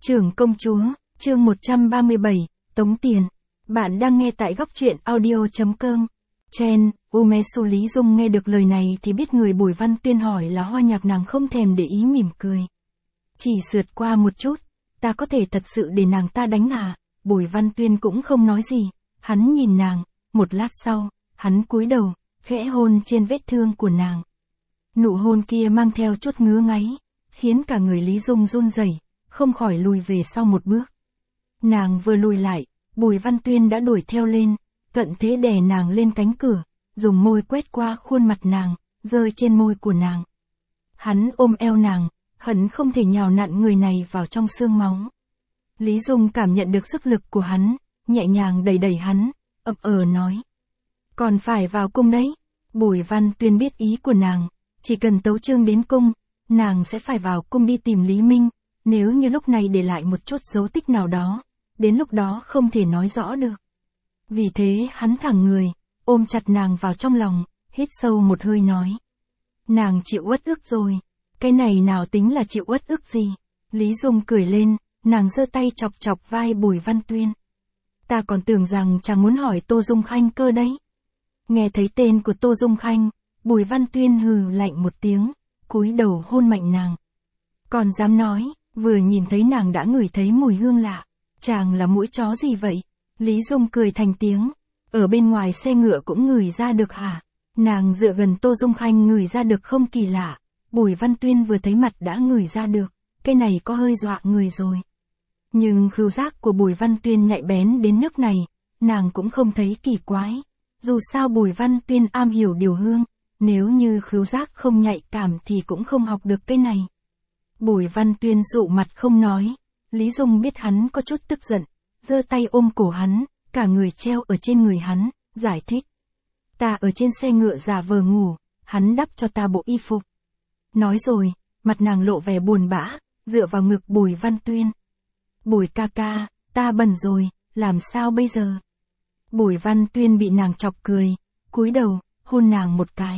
Trưởng công chúa, chương 137, tống tiền. Bạn đang nghe tại góc truyện audio.com. Chen, Umesu Lý Dung nghe được lời này thì biết người Bùi Văn Tuyên hỏi là Hoa Nhạc, nàng không thèm để ý mỉm cười. Chỉ sượt qua một chút, ta có thể thật sự để nàng ta đánh à? Bùi Văn Tuyên cũng không nói gì, hắn nhìn nàng, một lát sau, hắn cúi đầu, khẽ hôn trên vết thương của nàng. Nụ hôn kia mang theo chút ngứa ngáy, khiến cả người Lý Dung run rẩy, không khỏi lùi về sau một bước. Nàng vừa lùi lại, Bùi Văn Tuyên đã đuổi theo lên, cận thế đè nàng lên cánh cửa, dùng môi quét qua khuôn mặt nàng, rơi trên môi của nàng. Hắn ôm eo nàng, hận không thể nhào nặn người này vào trong xương máu. Lý Dung cảm nhận được sức lực của hắn, nhẹ nhàng đẩy đẩy hắn, ậm nói. Còn phải vào cung đấy. Bùi Văn Tuyên biết ý của nàng, chỉ cần tấu chương đến cung, nàng sẽ phải vào cung đi tìm Lý Minh, nếu như lúc này để lại một chút dấu tích nào đó, đến lúc đó không thể nói rõ được. Vì thế hắn thẳng người, ôm chặt nàng vào trong lòng, hít sâu một hơi nói. Nàng chịu uất ức rồi, cái này nào tính là chịu uất ức gì? Lý Dung cười lên, nàng giơ tay chọc chọc vai Bùi Văn Tuyên. Ta còn tưởng rằng chàng muốn hỏi Tô Dung Khanh cơ đấy. Nghe thấy tên của Tô Dung Khanh, Bùi Văn Tuyên hừ lạnh một tiếng, cúi đầu hôn mạnh nàng. Còn dám nói, vừa nhìn thấy nàng đã ngửi thấy mùi hương lạ. Chàng là mũi chó gì vậy? Lý Dung cười thành tiếng. Ở bên ngoài xe ngựa cũng ngửi ra được hả? Nàng dựa gần Tô Dung Khanh ngửi ra được không kỳ lạ. Bùi Văn Tuyên vừa thấy mặt đã ngửi ra được. Cái này có hơi dọa người rồi. Nhưng khứu giác của Bùi Văn Tuyên nhạy bén đến nước này, nàng cũng không thấy kỳ quái. Dù sao Bùi Văn Tuyên am hiểu điều hương, nếu như khứu giác không nhạy cảm thì cũng không học được cái này. Bùi Văn Tuyên dụ mặt không nói. Lý Dung biết hắn có chút tức giận, giơ tay ôm cổ hắn, cả người treo ở trên người hắn, giải thích. Ta ở trên xe ngựa giả vờ ngủ, hắn đắp cho ta bộ y phục. Nói rồi, mặt nàng lộ vẻ buồn bã, dựa vào ngực Bùi Văn Tuyên. Bùi ca ca, ta bẩn rồi, làm sao bây giờ? Bùi Văn Tuyên bị nàng chọc cười, cúi đầu, hôn nàng một cái.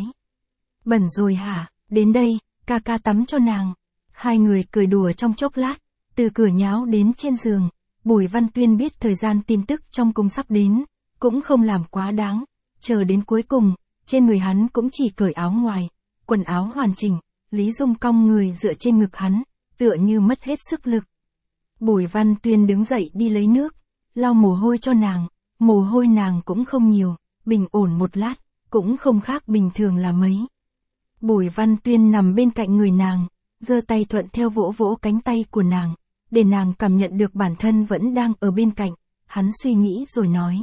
Bẩn rồi hả? Đến đây, ca ca tắm cho nàng. Hai người cười đùa trong chốc lát, từ cửa nháo đến trên giường. Bùi Văn Tuyên biết thời gian tin tức trong cung sắp đến, cũng không làm quá đáng. Chờ đến cuối cùng, trên người hắn cũng chỉ cởi áo ngoài, quần áo hoàn chỉnh. Lý Dung cong người dựa trên ngực hắn, tựa như mất hết sức lực. Bùi Văn Tuyên đứng dậy đi lấy nước, lau mồ hôi cho nàng. Mồ hôi nàng cũng không nhiều, bình ổn một lát, cũng không khác bình thường là mấy. Bùi Văn Tuyên nằm bên cạnh người nàng, giơ tay thuận theo vỗ vỗ cánh tay của nàng, để nàng cảm nhận được bản thân vẫn đang ở bên cạnh. Hắn suy nghĩ rồi nói.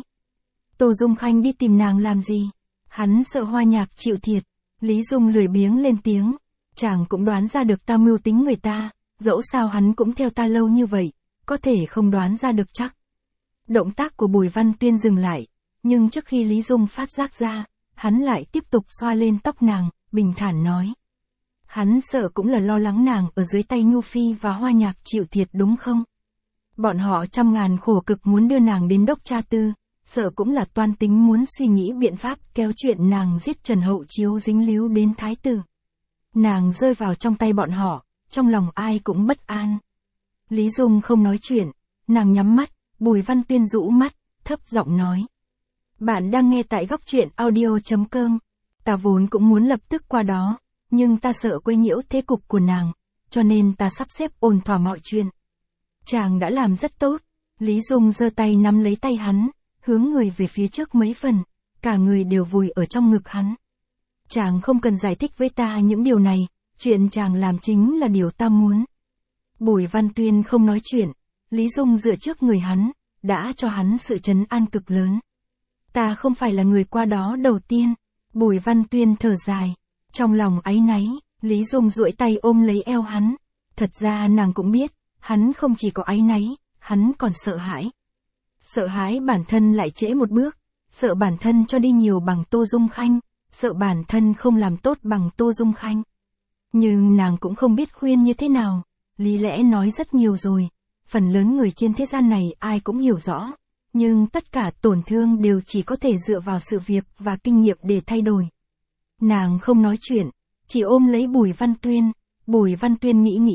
Tô Dung Khanh đi tìm nàng làm gì? Hắn sợ Hoa Nhạc chịu thiệt. Lý Dung lười biếng lên tiếng. Chàng cũng đoán ra được ta mưu tính người ta, dẫu sao hắn cũng theo ta lâu như vậy, có thể không đoán ra được chắc. Động tác của Bùi Văn Tuyên dừng lại, nhưng trước khi Lý Dung phát giác ra, hắn lại tiếp tục xoa lên tóc nàng, bình thản nói. Hắn sợ cũng là lo lắng nàng ở dưới tay Nhu Phi và Hoa Nhạc chịu thiệt đúng không? Bọn họ trăm ngàn khổ cực muốn đưa nàng đến Đốc Tra Tư, sợ cũng là toan tính muốn suy nghĩ biện pháp kéo chuyện nàng giết Trần Hậu Chiếu dính líu đến Thái tử. Nàng rơi vào trong tay bọn họ, trong lòng ai cũng bất an. Lý Dung không nói chuyện, nàng nhắm mắt, Bùi Văn Tuyên rũ mắt, thấp giọng nói. Bạn đang nghe tại góc truyện audio.com. Ta vốn cũng muốn lập tức qua đó, nhưng ta sợ quấy nhiễu thế cục của nàng, cho nên ta sắp xếp ổn thỏa mọi chuyện. Chàng đã làm rất tốt. Lý Dung giơ tay nắm lấy tay hắn, hướng người về phía trước mấy phần, cả người đều vùi ở trong ngực hắn. Chàng không cần giải thích với ta những điều này, chuyện chàng làm chính là điều ta muốn. Bùi Văn Tuyên không nói chuyện, Lý Dung dựa trước người hắn, đã cho hắn sự trấn an cực lớn. Ta không phải là người qua đó đầu tiên. Bùi Văn Tuyên thở dài, trong lòng áy náy. Lý Dung duỗi tay ôm lấy eo hắn. Thật ra nàng cũng biết, hắn không chỉ có áy náy, hắn còn sợ hãi. Sợ hãi bản thân lại trễ một bước, sợ bản thân cho đi nhiều bằng Tô Dung Khanh, sợ bản thân không làm tốt bằng Tô Dung Khanh. Nhưng nàng cũng không biết khuyên như thế nào. Lý lẽ nói rất nhiều rồi, phần lớn người trên thế gian này ai cũng hiểu rõ, nhưng tất cả tổn thương đều chỉ có thể dựa vào sự việc và kinh nghiệm để thay đổi. Nàng không nói chuyện, chỉ ôm lấy Bùi Văn Tuyên. Bùi Văn Tuyên nghĩ,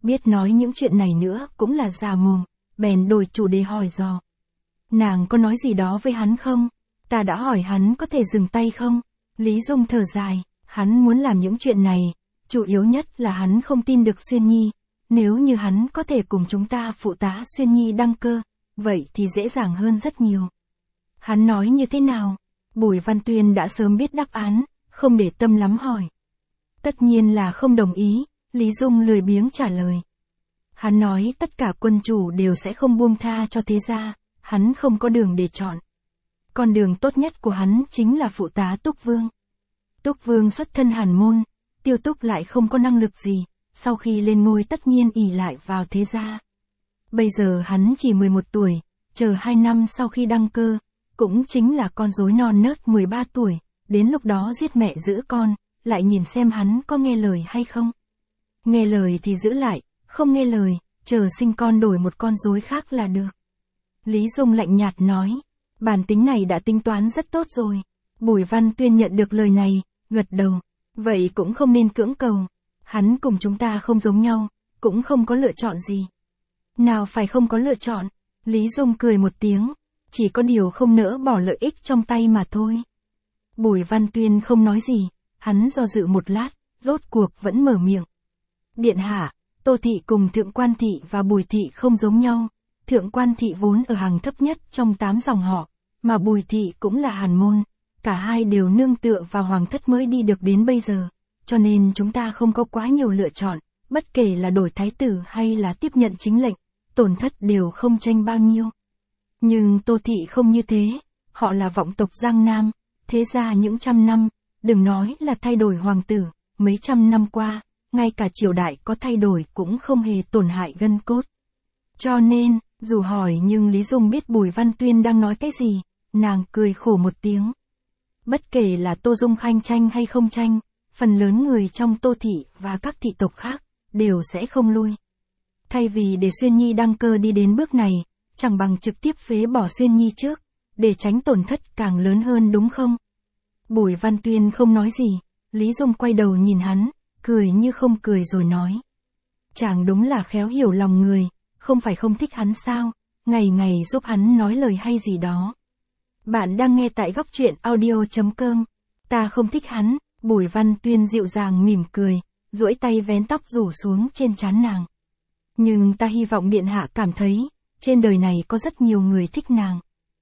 biết nói những chuyện này nữa cũng là già mồm, bèn đổi chủ đề hỏi dò. Nàng có nói gì đó với hắn không? Ta đã hỏi hắn có thể dừng tay không? Lý Dung thở dài, hắn muốn làm những chuyện này, chủ yếu nhất là hắn không tin được Xuyên Nhi. Nếu như hắn có thể cùng chúng ta phụ tá Xuyên Nhi đăng cơ, vậy thì dễ dàng hơn rất nhiều. Hắn nói như thế nào? Bùi Văn Tuyên đã sớm biết đáp án, không để tâm lắm hỏi. Tất nhiên là không đồng ý, Lý Dung lười biếng trả lời. Hắn nói tất cả quân chủ đều sẽ không buông tha cho thế gia, hắn không có đường để chọn. Con đường tốt nhất của hắn chính là phụ tá Túc Vương. Túc Vương xuất thân hàn môn, Tiêu Túc lại không có năng lực gì, sau khi lên ngôi tất nhiên ỷ lại vào thế gia. Bây giờ hắn chỉ 11 tuổi, chờ 2 năm sau khi đăng cơ, cũng chính là con rối non nớt 13 tuổi, đến lúc đó giết mẹ giữ con, lại nhìn xem hắn có nghe lời hay không. Nghe lời thì giữ lại, không nghe lời, chờ sinh con đổi một con rối khác là được. Lý Dung lạnh nhạt nói, bản tính này đã tính toán rất tốt rồi. Bùi Văn Tuyên nhận được lời này, gật đầu, vậy cũng không nên cưỡng cầu. Hắn cùng chúng ta không giống nhau, cũng không có lựa chọn gì. Nào phải không có lựa chọn, Lý Dung cười một tiếng, chỉ có điều không nỡ bỏ lợi ích trong tay mà thôi. Bùi Văn Tuyên không nói gì, hắn do dự một lát, rốt cuộc vẫn mở miệng. Điện hạ, Tô Thị cùng Thượng Quan Thị và Bùi Thị không giống nhau. Thượng Quan Thị vốn ở hàng thấp nhất trong 8 dòng họ, mà Bùi Thị cũng là hàn môn, cả hai đều nương tựa vào hoàng thất mới đi được đến bây giờ, cho nên chúng ta không có quá nhiều lựa chọn, bất kể là đổi thái tử hay là tiếp nhận chính lệnh, tổn thất đều không chênh bao nhiêu. Nhưng Tô Thị không như thế, họ là vọng tộc Giang Nam, thế ra những trăm năm, đừng nói là thay đổi hoàng tử, mấy trăm năm qua, ngay cả triều đại có thay đổi cũng không hề tổn hại gân cốt. Cho nên, dù hỏi nhưng Lý Dung biết Bùi Văn Tuyên đang nói cái gì, nàng cười khổ một tiếng. Bất kể là Tô Dung Khanh tranh hay không tranh, phần lớn người trong Tô Thị và các thị tộc khác, đều sẽ không lui. Thay vì để Xuyên Nhi đăng cơ đi đến bước này, chẳng bằng trực tiếp phế bỏ Xuyên Nhi trước, để tránh tổn thất càng lớn hơn đúng không? Bùi Văn Tuyên không nói gì, Lý Dung quay đầu nhìn hắn, cười như không cười rồi nói. Chàng đúng là khéo hiểu lòng người, không phải không thích hắn sao, ngày ngày giúp hắn nói lời hay gì đó. Bạn đang nghe tại góc truyện audio.com. Ta không thích hắn, Bùi Văn Tuyên dịu dàng mỉm cười, duỗi tay vén tóc rủ xuống trên trán nàng. Nhưng ta hy vọng điện hạ cảm thấy, trên đời này có rất nhiều người thích nàng.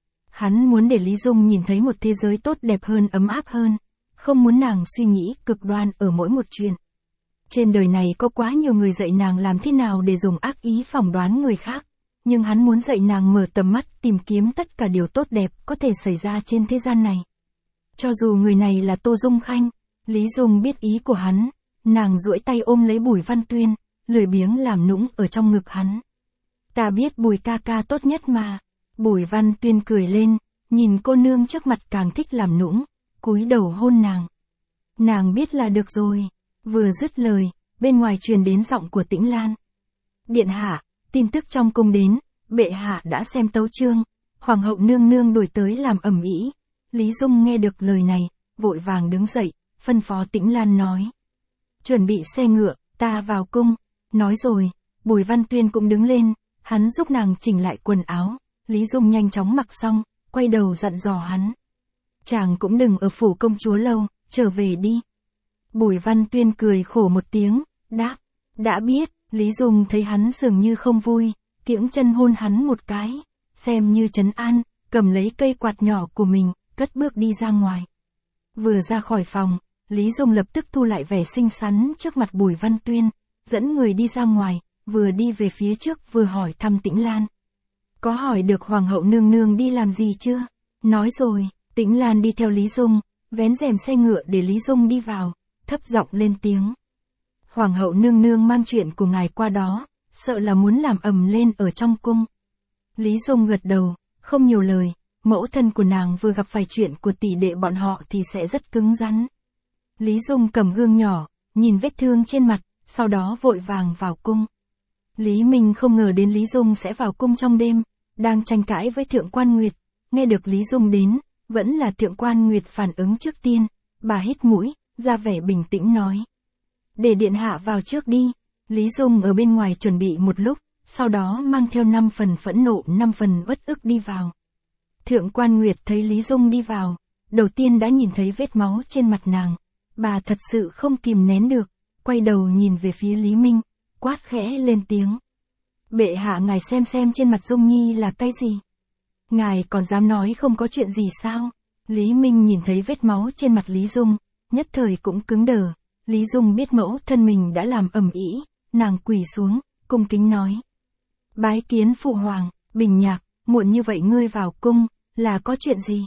Hắn muốn để Lý Dung nhìn thấy một thế giới tốt đẹp hơn, ấm áp hơn, không muốn nàng suy nghĩ cực đoan ở mỗi một chuyện. Trên đời này có quá nhiều người dạy nàng làm thế nào để dùng ác ý phỏng đoán người khác, nhưng hắn muốn dạy nàng mở tầm mắt tìm kiếm tất cả điều tốt đẹp có thể xảy ra trên thế gian này. Cho dù người này là Tô Dung Khanh, Lý Dung biết ý của hắn, nàng duỗi tay ôm lấy Bùi Văn Tuyên, lười biếng làm nũng ở trong ngực hắn. Ta biết Bùi ca ca tốt nhất mà. Bùi Văn Tuyên cười lên, nhìn cô nương trước mặt càng thích làm nũng, cúi đầu hôn nàng. Nàng biết là được rồi. Vừa dứt lời, bên ngoài truyền đến giọng của Tĩnh Lan. Điện hạ, tin tức trong cung đến, bệ hạ đã xem tấu chương, hoàng hậu nương nương đuổi tới làm ầm ĩ. Lý Dung nghe được lời này, vội vàng đứng dậy, phân phó Tĩnh Lan nói. Chuẩn bị xe ngựa, ta vào cung. Nói rồi, Bùi Văn Tuyên cũng đứng lên, hắn giúp nàng chỉnh lại quần áo, Lý Dung nhanh chóng mặc xong, quay đầu dặn dò hắn. Chàng cũng đừng ở phủ công chúa lâu, trở về đi. Bùi Văn Tuyên cười khổ một tiếng, đáp, đã biết. Lý Dung thấy hắn dường như không vui, kiễng chân hôn hắn một cái, xem như trấn an, cầm lấy cây quạt nhỏ của mình, cất bước đi ra ngoài. Vừa ra khỏi phòng, Lý Dung lập tức thu lại vẻ xinh xắn trước mặt Bùi Văn Tuyên, dẫn người đi ra ngoài, vừa đi về phía trước vừa hỏi thăm Tĩnh Lan. Có hỏi được hoàng hậu nương nương đi làm gì chưa? Nói rồi. Tĩnh Lan đi theo Lý Dung, vén rèm xe ngựa để Lý Dung đi vào, thấp giọng lên tiếng. Hoàng hậu nương nương mang chuyện của ngài qua đó, sợ là muốn làm ầm lên ở trong cung. Lý Dung gật đầu, không nhiều lời, mẫu thân của nàng vừa gặp phải chuyện của tỷ đệ bọn họ thì sẽ rất cứng rắn. Lý Dung cầm gương nhỏ, nhìn vết thương trên mặt, sau đó vội vàng vào cung. Lý Minh không ngờ đến Lý Dung sẽ vào cung trong đêm, đang tranh cãi với Thượng Quan Nguyệt, nghe được Lý Dung đến, vẫn là Thượng Quan Nguyệt phản ứng trước tiên, bà hít mũi, ra vẻ bình tĩnh nói. Để điện hạ vào trước đi. Lý Dung ở bên ngoài chuẩn bị một lúc, sau đó mang theo 5 phần phẫn nộ 5 phần uất ức đi vào. Thượng quan Nguyệt thấy Lý Dung đi vào, đầu tiên đã nhìn thấy vết máu trên mặt nàng. Bà thật sự không kìm nén được, quay đầu nhìn về phía Lý Minh, quát khẽ lên tiếng. Bệ hạ ngài xem trên mặt Dung Nhi là cái gì? Ngài còn dám nói không có chuyện gì sao? Lý Minh nhìn thấy vết máu trên mặt Lý Dung, nhất thời cũng cứng đờ. Lý Dung biết mẫu thân mình đã làm ầm ĩ, nàng quỳ xuống, cung kính nói. Bái kiến phụ hoàng, Bình Nhạc, muộn như vậy ngươi vào cung, là có chuyện gì?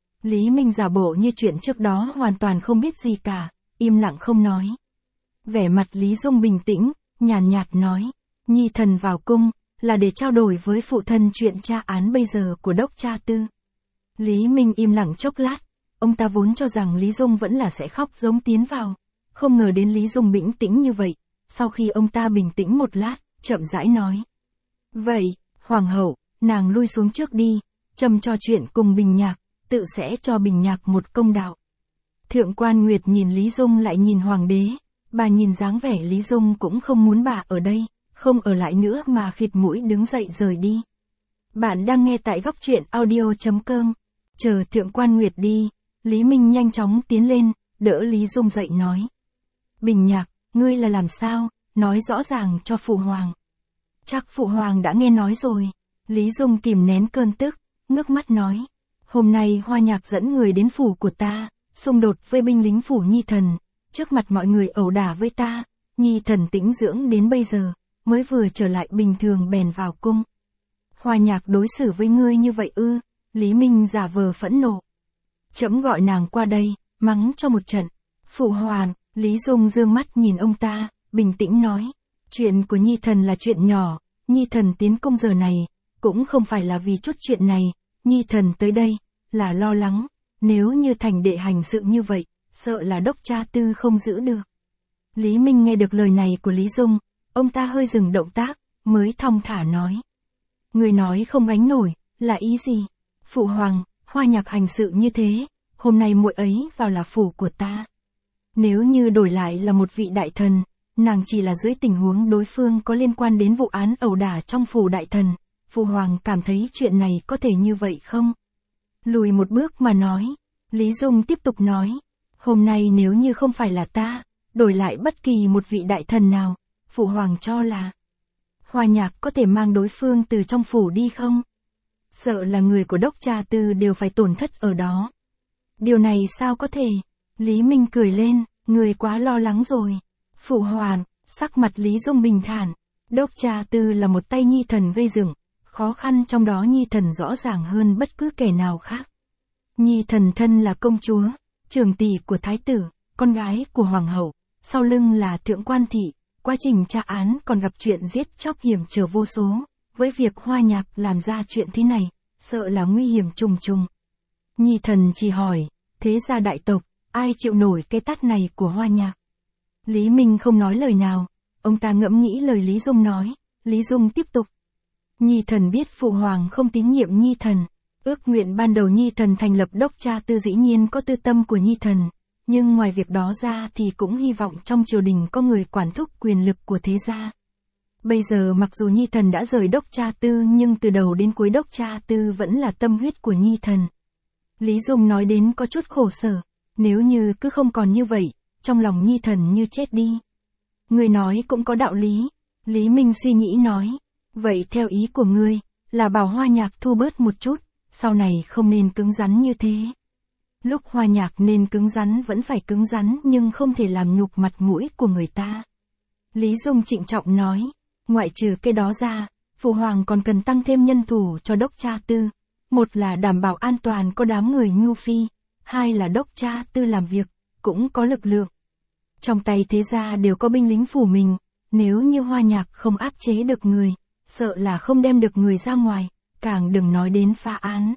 Lý Minh giả bộ như chuyện trước đó hoàn toàn không biết gì cả, im lặng không nói. Vẻ mặt Lý Dung bình tĩnh, nhàn nhạt nói, Nhi thần vào cung, là để trao đổi với phụ thân chuyện tra án bây giờ của Đốc Cha Tư. Lý Minh im lặng chốc lát, ông ta vốn cho rằng Lý Dung vẫn là sẽ khóc giống tiến vào, không ngờ đến Lý Dung bình tĩnh như vậy, sau khi ông ta bình tĩnh một lát, chậm rãi nói. Vậy, Hoàng hậu, nàng lui xuống trước đi, trầm trò chuyện cùng Bình Nhạc, tự sẽ cho Bình Nhạc một công đạo. Thượng quan Nguyệt nhìn Lý Dung lại nhìn Hoàng đế, bà nhìn dáng vẻ Lý Dung cũng không muốn bà ở đây, không ở lại nữa mà khịt mũi đứng dậy rời đi. Bạn đang nghe tại góc truyện audio.com. Chờ Thượng quan Nguyệt đi, Lý Minh nhanh chóng tiến lên, đỡ Lý Dung dậy nói. Bình Nhạc, ngươi là làm sao, nói rõ ràng cho phụ hoàng. Chắc phụ hoàng đã nghe nói rồi. Lý Dung kìm nén cơn tức, ngước mắt nói. Hôm nay Hoa Nhạc dẫn người đến phủ của ta, xung đột với binh lính phủ Nhi thần, trước mặt mọi người ẩu đả với ta, Nhi thần tĩnh dưỡng đến bây giờ, mới vừa trở lại bình thường bèn vào cung. Hoa Nhạc đối xử với ngươi như vậy ư? Lý Minh giả vờ phẫn nộ. Trẫm gọi nàng qua đây, mắng cho một trận. Phụ hoàng, Lý Dung dương mắt nhìn ông ta, bình tĩnh nói. Chuyện của Nhi thần là chuyện nhỏ, Nhi thần tiến cung giờ này, cũng không phải là vì chút chuyện này, Nhi thần tới đây, là lo lắng, nếu như thành đệ hành sự như vậy, sợ là Đốc Cha Tư không giữ được. Lý Minh nghe được lời này của Lý Dung, ông ta hơi dừng động tác, mới thong thả nói. Người nói không gánh nổi, là ý gì? Phụ hoàng, Hoa Nhạc hành sự như thế, hôm nay muội ấy vào là phủ của ta. Nếu như đổi lại là một vị đại thần, nàng chỉ là dưới tình huống đối phương có liên quan đến vụ án ẩu đả trong phủ đại thần, phụ hoàng cảm thấy chuyện này có thể như vậy không? Lùi một bước mà nói, Lý Dung tiếp tục nói, hôm nay nếu như không phải là ta, đổi lại bất kỳ một vị đại thần nào, phụ hoàng cho là Hoa Nhạc có thể mang đối phương từ trong phủ đi không? Sợ là người của Đốc Cha Tư đều phải tổn thất ở đó. Điều này sao có thể? Lý Minh cười lên, người quá lo lắng rồi. Phụ hoàng, sắc mặt Lý Dung bình thản, Đốc Cha Tư là một tay Nhi thần gây dựng, khó khăn trong đó Nhi thần rõ ràng hơn bất cứ kẻ nào khác. Nhi thần thân là công chúa, trưởng tỷ của thái tử, con gái của hoàng hậu, sau lưng là thượng quan thị, quá trình tra án còn gặp chuyện giết chóc hiểm trở vô số, với việc Hoa Nhạc làm ra chuyện thế này, sợ là nguy hiểm trùng trùng. Nhi thần chỉ hỏi, thế gia đại tộc, ai chịu nổi cái tát này của Hoa Nhạc? Lý Minh không nói lời nào, ông ta ngẫm nghĩ lời Lý Dung nói, Lý Dung tiếp tục. Nhi thần biết phụ hoàng không tín nhiệm Nhi thần, ước nguyện ban đầu Nhi thần thành lập Đốc Cha Tư dĩ nhiên có tư tâm của Nhi thần, nhưng ngoài việc đó ra thì cũng hy vọng trong triều đình có người quản thúc quyền lực của thế gia. Bây giờ mặc dù Nhi thần đã rời Đốc Cha Tư nhưng từ đầu đến cuối Đốc Cha Tư vẫn là tâm huyết của Nhi thần. Lý Dung nói đến có chút khổ sở, nếu như cứ không còn như vậy, trong lòng Nhi thần như chết đi. Người nói cũng có đạo lý, Lý Minh suy nghĩ nói, vậy theo ý của ngươi, là bảo Hoa Nhạc thu bớt một chút, sau này không nên cứng rắn như thế. Lúc Hoa Nhạc nên cứng rắn vẫn phải cứng rắn nhưng không thể làm nhục mặt mũi của người ta. Lý Dung trịnh trọng nói, ngoại trừ cái đó ra, phụ hoàng còn cần tăng thêm nhân thủ cho Đốc Cha Tư. Một là đảm bảo an toàn có đám người nhu phi, hai là Đốc Cha Tư làm việc, cũng có lực lượng. Trong tay thế gia đều có binh lính phủ mình, nếu như Hoa Nhạc không áp chế được người, sợ là không đem được người ra ngoài, càng đừng nói đến phá án.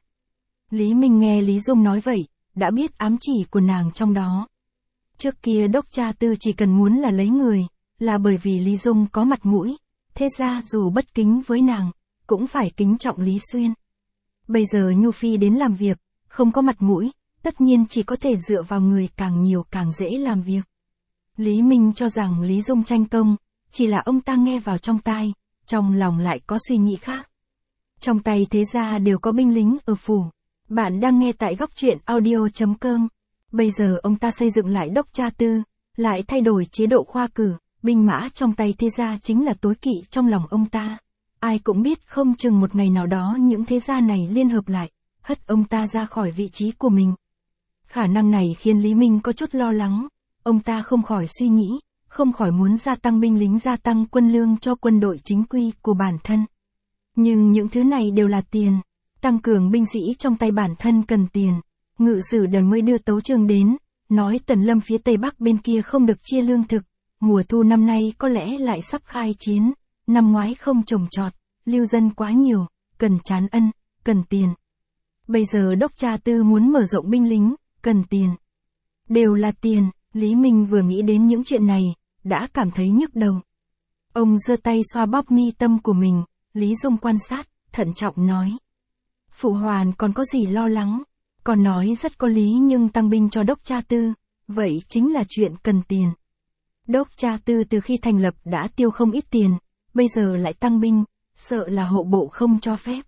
Lý Minh nghe Lý Dung nói vậy, đã biết ám chỉ của nàng trong đó. Trước kia Đốc Cha Tư chỉ cần muốn là lấy người, là bởi vì Lý Dung có mặt mũi, thế ra dù bất kính với nàng, cũng phải kính trọng Lý Xuyên. Bây giờ Nhu Phi đến làm việc, không có mặt mũi, tất nhiên chỉ có thể dựa vào người càng nhiều càng dễ làm việc. Lý Minh cho rằng Lý Dung tranh công, chỉ là ông ta nghe vào trong tai, trong lòng lại có suy nghĩ khác. Trong tay thế gia đều có binh lính ở phủ. Bạn đang nghe tại góc truyện audio.com. Bây giờ ông ta xây dựng lại Đốc Cha Tư, lại thay đổi chế độ khoa cử, binh mã trong tay thế gia chính là tối kỵ trong lòng ông ta. Ai cũng biết không chừng một ngày nào đó những thế gia này liên hợp lại, hất ông ta ra khỏi vị trí của mình. Khả năng này khiến Lý Minh có chút lo lắng, ông ta không khỏi suy nghĩ, không khỏi muốn gia tăng binh lính, gia tăng quân lương cho quân đội chính quy của bản thân. Nhưng những thứ này đều là tiền, tăng cường binh sĩ trong tay bản thân cần tiền. Ngự sử Đần mới đưa tấu chương đến, nói Tần Lâm phía Tây Bắc bên kia không được chia lương thực, mùa thu năm nay có lẽ lại sắp khai chiến, năm ngoái không trồng trọt, lưu dân quá nhiều, cần trán ân, cần tiền. Bây giờ Đốc Cha Tư muốn mở rộng binh lính, cần tiền. Đều là tiền, Lý Minh vừa nghĩ đến những chuyện này, đã cảm thấy nhức đầu. Ông giơ tay xoa bóp mi tâm của mình, Lý Dung quan sát, thận trọng nói. Phụ hoàng còn có gì lo lắng, còn nói rất có lý, nhưng tăng binh cho Đốc Cha Tư, vậy chính là chuyện cần tiền. Đốc Cha Tư từ khi thành lập đã tiêu không ít tiền, bây giờ lại tăng binh, sợ là hộ bộ không cho phép.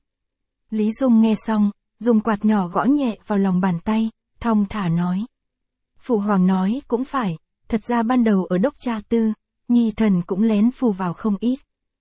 Lý Dung nghe xong, dùng quạt nhỏ gõ nhẹ vào lòng bàn tay, thong thả nói. Phụ hoàng nói cũng phải, thật ra ban đầu ở Đốc Cha Tư, nhi thần cũng lén phù vào không ít.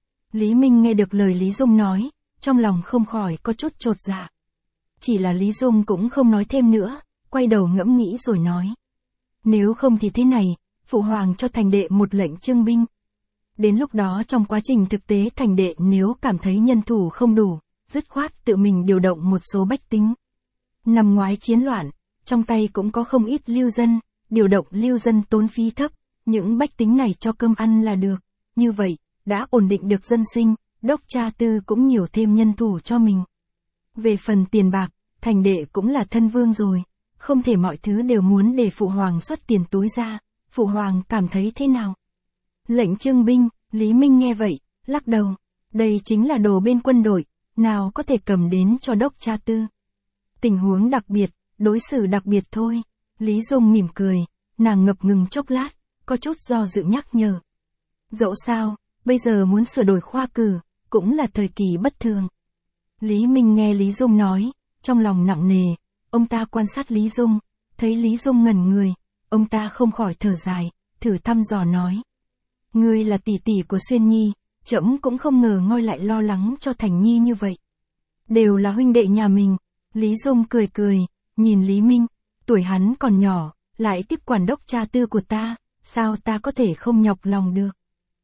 Lý Minh nghe được lời Lý Dung nói, trong lòng không khỏi có chút chột dạ. Chỉ là Lý Dung cũng không nói thêm nữa, quay đầu ngẫm nghĩ rồi nói. Nếu không thì thế này, phụ hoàng cho thành đệ một lệnh trưng binh. Đến lúc đó trong quá trình thực tế thành đệ nếu cảm thấy nhân thủ không đủ, dứt khoát tự mình điều động một số bách tính. Năm ngoái chiến loạn, trong tay cũng có không ít lưu dân, điều động lưu dân tốn phí thấp, những bách tính này cho cơm ăn là được. Như vậy, đã ổn định được dân sinh, Đốc Cha Tư cũng nhiều thêm nhân thủ cho mình. Về phần tiền bạc, thành đệ cũng là thân vương rồi, không thể mọi thứ đều muốn để phụ hoàng xuất tiền túi ra, phụ hoàng cảm thấy thế nào? Lệnh trưng binh, Lý Minh nghe vậy, lắc đầu, đây chính là đồ bên quân đội, nào có thể cầm đến cho Đốc Cha Tư. Tình huống đặc biệt, đối xử đặc biệt thôi. Lý Dung mỉm cười, nàng ngập ngừng chốc lát, có chút do dự nhắc nhở. Dẫu sao, bây giờ muốn sửa đổi khoa cử, cũng là thời kỳ bất thường. Lý Minh nghe Lý Dung nói, trong lòng nặng nề, ông ta quan sát Lý Dung, thấy Lý Dung ngẩn người, ông ta không khỏi thở dài, thử thăm dò nói. Ngươi là tỷ tỷ của Xuyên Nhi, trẫm cũng không ngờ ngoi lại lo lắng cho Thành Nhi như vậy. Đều là huynh đệ nhà mình. Lý Dung cười cười, nhìn Lý Minh, tuổi hắn còn nhỏ, lại tiếp quản Đốc Cha Tư của ta, sao ta có thể không nhọc lòng được.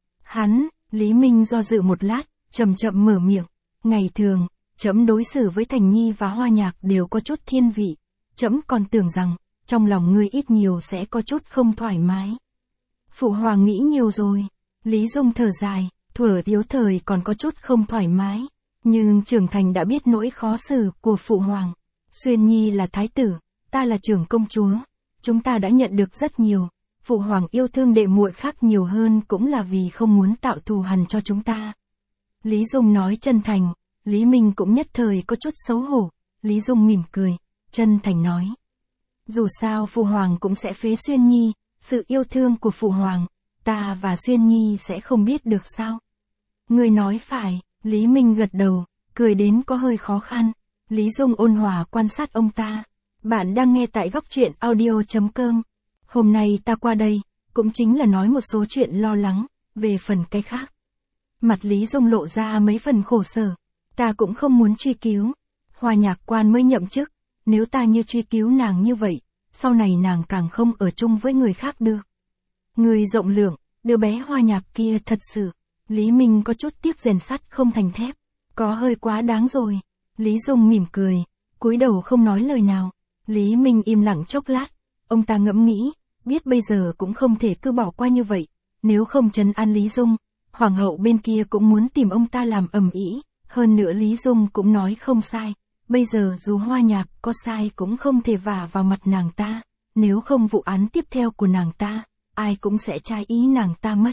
Hắn, Lý Minh do dự một lát, chậm chậm mở miệng, ngày thường, trẫm đối xử với Thành Nhi và Hoa Nhạc đều có chút thiên vị, trẫm còn tưởng rằng, trong lòng ngươi ít nhiều sẽ có chút không thoải mái. Phụ hoàng nghĩ nhiều rồi, Lý Dung thở dài, thuở thiếu thời còn có chút không thoải mái, nhưng trưởng thành đã biết nỗi khó xử của phụ hoàng. Xuyên Nhi là thái tử, ta là trưởng công chúa, chúng ta đã nhận được rất nhiều, phụ hoàng yêu thương đệ muội khác nhiều hơn cũng là vì không muốn tạo thù hằn cho chúng ta. Lý Dung nói chân thành, Lý Minh cũng nhất thời có chút xấu hổ, Lý Dung mỉm cười, chân thành nói. Dù sao phụ hoàng cũng sẽ phế Xuyên Nhi, sự yêu thương của phụ hoàng, ta và Xuyên Nhi sẽ không biết được sao. Người nói phải, Lý Minh gật đầu, cười đến có hơi khó khăn. Lý Dung ôn hòa quan sát ông ta. Bạn đang nghe tại góc truyện audio.com. Hôm nay ta qua đây, cũng chính là nói một số chuyện lo lắng, về phần cái khác. Mặt Lý Dung lộ ra mấy phần khổ sở. Ta cũng không muốn truy cứu. Hoa Nhạc quan mới nhậm chức, nếu ta như truy cứu nàng như vậy, sau này nàng càng không ở chung với người khác được. Người rộng lượng, đứa bé Hoa Nhạc kia thật sự. Lý Minh có chút tiếc rèn sắt không thành thép. Có hơi quá đáng rồi. Lý Dung mỉm cười, cúi đầu không nói lời nào. Lý Minh im lặng chốc lát, ông ta ngẫm nghĩ, biết bây giờ cũng không thể cứ bỏ qua như vậy, nếu không trấn an Lý Dung, hoàng hậu bên kia cũng muốn tìm ông ta làm ầm ĩ, hơn nữa Lý Dung cũng nói không sai, bây giờ dù Hoa Nhạc có sai cũng không thể vả vào mặt nàng ta, nếu không vụ án tiếp theo của nàng ta, ai cũng sẽ trái ý nàng ta mất.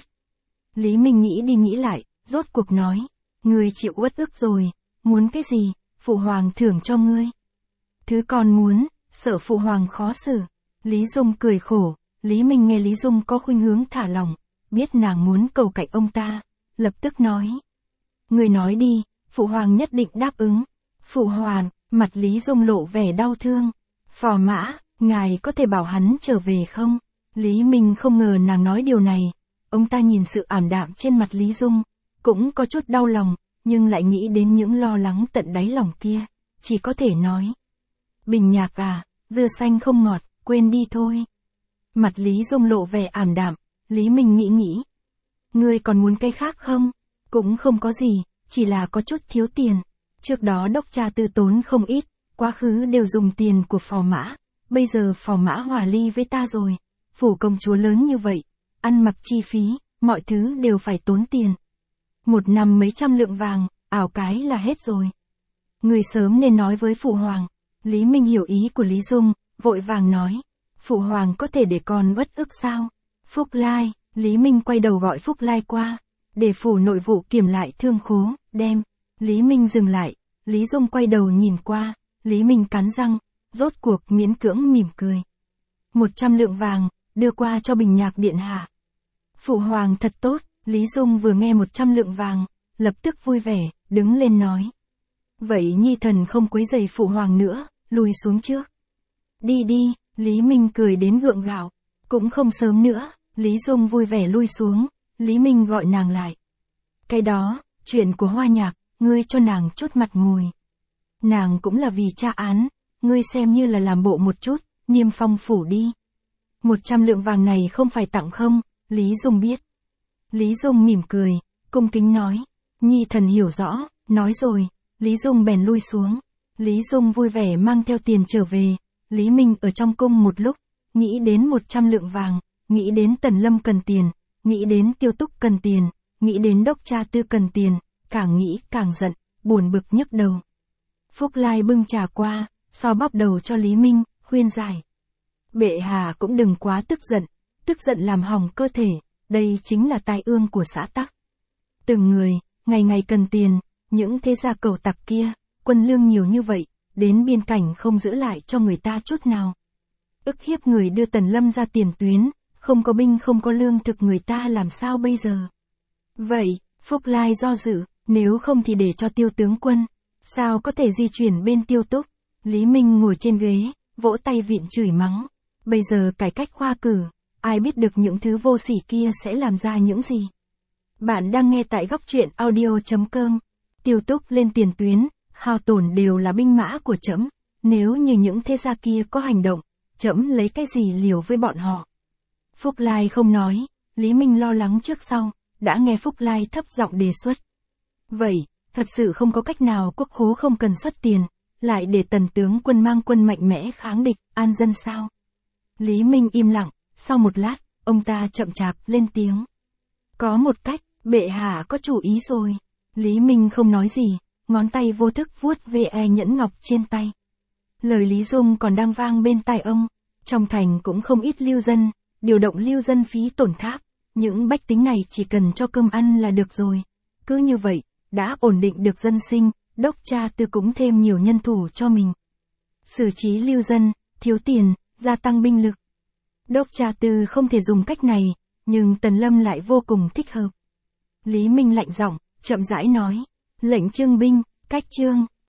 Lý Minh nghĩ đi nghĩ lại, rốt cuộc nói, ngươi chịu uất ức rồi, muốn cái gì, phụ hoàng thưởng cho ngươi. Thứ con muốn, sợ phụ hoàng khó xử. Lý Dung cười khổ, Lý Minh nghe Lý Dung có khuynh hướng thả lỏng, biết nàng muốn cầu cạnh ông ta, lập tức nói. Người nói đi, Phụ Hoàng nhất định đáp ứng. Phụ Hoàng, mặt Lý Dung lộ vẻ đau thương. Phò mã, ngài có thể bảo hắn trở về không? Lý Minh không ngờ nàng nói điều này. Ông ta nhìn sự ảm đạm trên mặt Lý Dung, cũng có chút đau lòng, nhưng lại nghĩ đến những lo lắng tận đáy lòng kia, chỉ có thể nói. Bình Nhạc à, dưa xanh không ngọt, quên đi thôi. Mặt Lý Dung lộ vẻ ảm đạm, Lý Minh nghĩ. Ngươi còn muốn cái khác không? Cũng không có gì, chỉ là có chút thiếu tiền. Trước đó Đốc Cha Tư tốn không ít, quá khứ đều dùng tiền của phò mã. Bây giờ phò mã hòa ly với ta rồi. Phủ công chúa lớn như vậy, ăn mặc chi phí, mọi thứ đều phải tốn tiền. Một năm mấy trăm lượng vàng, ảo cái là hết rồi. Người sớm nên nói với Phụ Hoàng. Lý Minh hiểu ý của Lý Dung, vội vàng nói. Phụ Hoàng có thể để con uất ức sao? Phúc Lai, Lý Minh quay đầu gọi Phúc Lai qua. Để phủ nội vụ kiểm lại thương khố, đem. Lý Minh dừng lại, Lý Dung quay đầu nhìn qua, Lý Minh cắn răng, rốt cuộc miễn cưỡng mỉm cười. 100 lượng vàng, đưa qua cho Bình Nhạc điện hạ. Phụ Hoàng thật tốt, Lý Dung vừa nghe 100 lượng vàng, lập tức vui vẻ, đứng lên nói. Vậy nhi thần không quấy rầy Phụ Hoàng nữa, lùi xuống trước. Đi đi, Lý Minh cười đến gượng gạo, cũng không sớm nữa, Lý Dung vui vẻ lui xuống, Lý Minh gọi nàng lại. Cái đó, chuyện của Hoa Nhạc, ngươi cho nàng chút mặt mũi. Nàng cũng là vì tra án, ngươi xem như là làm bộ một chút, niêm phong phủ đi. 100 lượng vàng này không phải tặng không, Lý Dung biết. Lý Dung mỉm cười, cung kính nói. Nhi thần hiểu rõ, nói rồi, Lý Dung bèn lui xuống. Lý Dung vui vẻ mang theo tiền trở về, Lý Minh ở trong cung một lúc, nghĩ đến 100 lượng vàng, nghĩ đến Tần Lâm cần tiền, nghĩ đến Tiêu Túc cần tiền, nghĩ đến Đốc Cha Tư cần tiền, càng nghĩ càng giận, buồn bực nhức đầu. Phúc Lai bưng trà qua, so bóp đầu cho Lý Minh, khuyên giải. Bệ hạ cũng đừng quá tức giận làm hỏng cơ thể, đây chính là tai ương của xã tắc. Từng người, ngày ngày cần tiền, những thế gia cẩu tặc kia, quân lương nhiều như vậy, đến biên cảnh không giữ lại cho người ta chút nào. Ức hiếp người đưa Tần Lâm ra tiền tuyến, không có binh không có lương thực người ta làm sao bây giờ? Vậy, Phúc Lai do dự, nếu không thì để cho Tiêu tướng quân, sao có thể di chuyển bên Tiêu Túc? Lý Minh ngồi trên ghế, vỗ tay vịn chửi mắng. Bây giờ cải cách khoa cử, ai biết được những thứ vô sỉ kia sẽ làm ra những gì? Bạn đang nghe tại góc truyện audio.com. Tiêu Túc lên tiền tuyến, hao tổn đều là binh mã của trẫm. Nếu như những thế gia kia có hành động, trẫm lấy cái gì liều với bọn họ? Phúc Lai không nói, Lý Minh lo lắng trước sau, đã nghe Phúc Lai thấp giọng đề xuất. Vậy, thật sự không có cách nào quốc khố không cần xuất tiền, lại để Tần tướng quân mang quân mạnh mẽ kháng địch, an dân sao? Lý Minh im lặng, sau một lát, ông ta chậm chạp lên tiếng. Có một cách, bệ hạ có chủ ý rồi. Lý Minh không nói gì, ngón tay vô thức vuốt ve nhẫn ngọc trên tay. Lời Lý Dung còn đang vang bên tai ông, trong thành cũng không ít lưu dân, điều động lưu dân phí tổn tháp, những bách tính này chỉ cần cho cơm ăn là được rồi. Cứ như vậy, đã ổn định được dân sinh, Đốc Cha Tư cũng thêm nhiều nhân thủ cho mình. Xử trí lưu dân, thiếu tiền, gia tăng binh lực. Đốc Cha Tư không thể dùng cách này, nhưng Tần Lâm lại vô cùng thích hợp. Lý Minh lạnh giọng, chậm rãi nói, lệnh trương binh, cách trương.